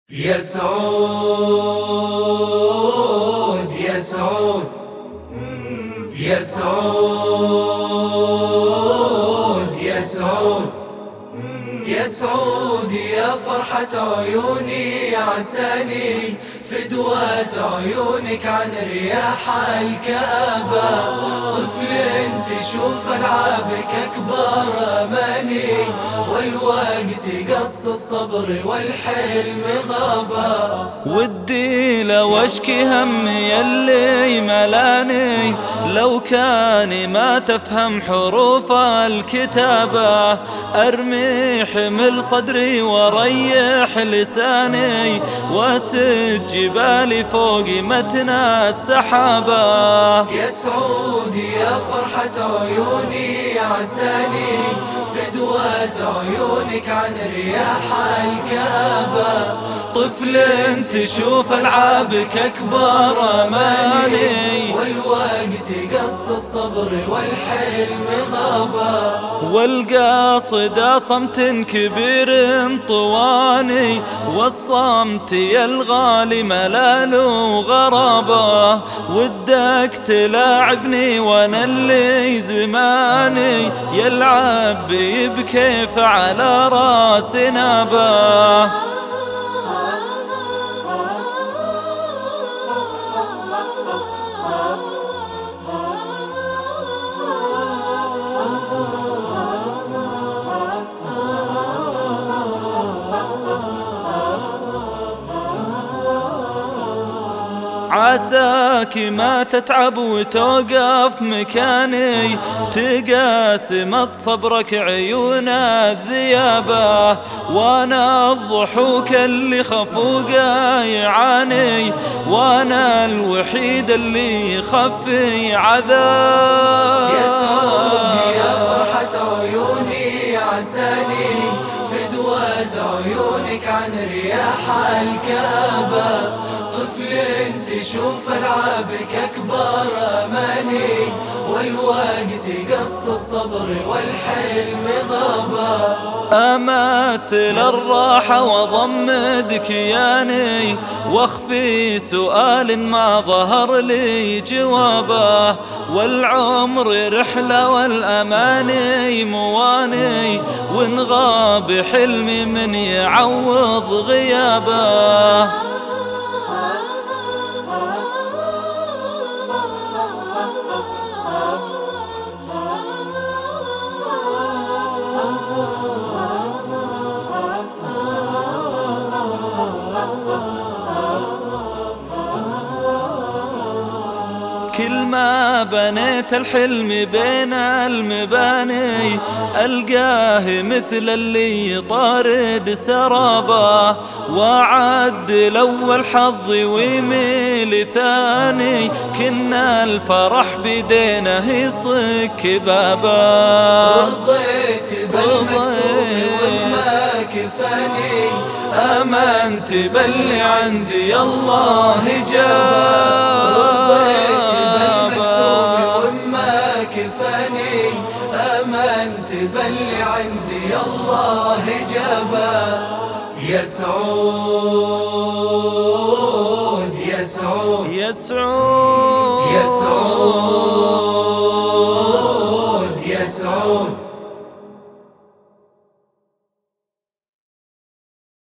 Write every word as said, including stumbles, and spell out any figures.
يا سعود يا سعود يا سعود يا سعود يا سعود يا فرحة عيوني عساني فدوة عيونك عن رياح الكعبة. طفل تشوف ألعابك أكبر أماني والوقت قص الصبر والحلم غابة. ودي لو اشكي همي يلي ملاني لو كان ما تفهم حروف الكتابة ارمي حمل صدري وريح لساني واسد جبالي فوق متنا السحابة. يا سعود يا فرحة عيوني عساني فدوة عيونك عن رياح الكعبة. طفل تشوف ألعابك أكبر أماني والوقت قص الصبر والحلم غابة. والقاصد صمت كبير طواني والصمت يا الغالي ملال وغرابة. ودك تلاعبني وانا اللي زماني يلعب بكيف على راس نابه. عساك ما تتعب وتوقف مكاني تقاسمت صبرك عيون الذيابة. وانا الضحوك اللي خفوقه يعاني وانا الوحيد اللي يخفي عذاب. يا سعود يا فرحة عيوني عساني فدوة عيونك عن رياح الكعبة. طفل تشوف ألعابك أكبر أماني والوقت قص الصبر والحلم غابة. أماثل الراحة وضمد كياني واخفي سؤال ما ظهر لي جوابه. والعمر رحلة والأماني مواني وإن غاب حلمي من يعوض غيابه. كل ما بنيت الحلم بين المباني ألقاه مثل اللي طارد سرابه. وعد الأول حظي ويميل ثاني كنا الفرح بدينه يصك بابه. رضيت بالمكسور وما كفاني آمنت باللي عندي الله جابه. كفاني آمنت باللي عندي الله جابه. يا سعود يا سعود يا سعود يا سعود